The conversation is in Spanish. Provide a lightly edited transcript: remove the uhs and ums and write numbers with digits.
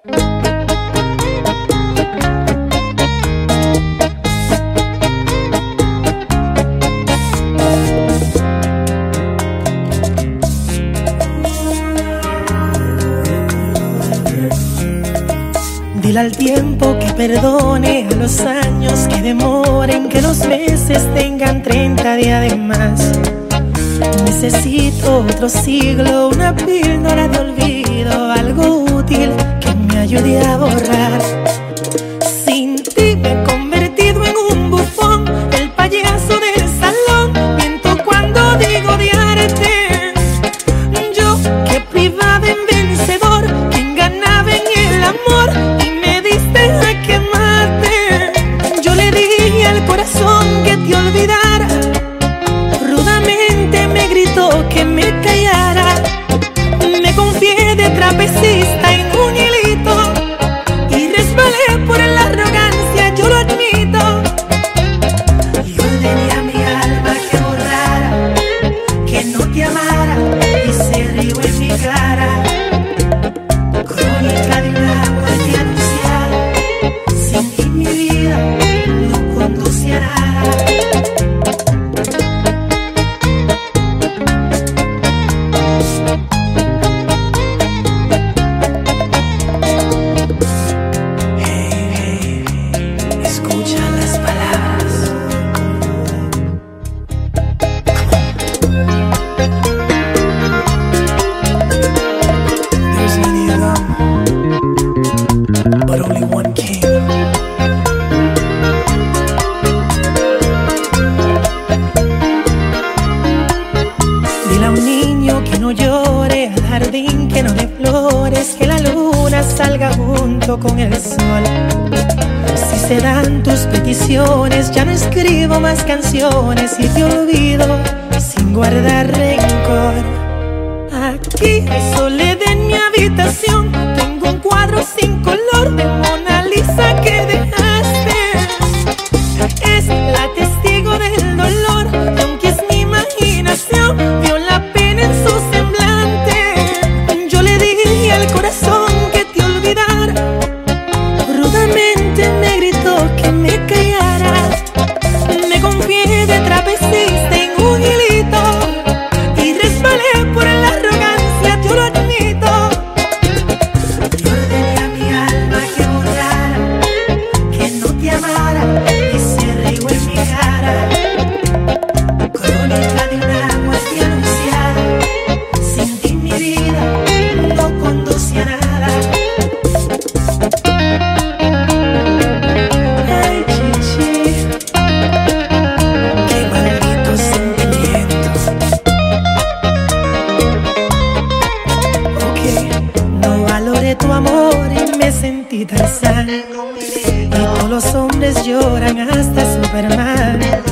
Dile al tiempo que perdone, a los años que demoren, que los meses tengan 30 días de más. Necesito otro siglo, una píldora de olvido, algo útil que me ayude a borrar. Sin ti me he convertido en un bufón, el payaso del salón. Miento cuando digo odiarte. Yo que privaba en vencedor, quien ganaba en el amor, y me diste a quemarte. Yo le dije al corazón que te olvidara, rudamente me gritó que me callara. Me confié de trapecista en un hilito y resbalé por la arrogancia, yo lo admito. Y ordené a mi alma que borrara, que no te amara, y se rió en mi cara. Crónica de una muerte anunciada, sin ti mi vida no conduce a nada. But only one king. Dile a un niño que no llore, al jardín que no dé flores, que la luna salga junto con el sol. Si se dan tus peticiones, ya no escribo más canciones y te olvido sin guardar rencor. Aquí hay soledad en mi habitación, tengo un cuadro sin color de Mona Lisa que dejaste. Es la testigo del dolor, y aunque es mi imaginación, vio la pena en su semblante. Yo le dije al corazón que te olvidara, rudamente me gritó que me callara. Me confié de trapecista en un hilito y resbalé por la arrogancia, yo lo admito. Y ordené a mi alma que borrara, que no te amara, y se rió en mi cara. Crónica de una muerte anunciada, sin ti mi vida no conduce a nada. Ay, chichi, qué maldito sentimiento. No valoré tu amor y me sentí tan sano, y todos los hombres lloran hasta Superman.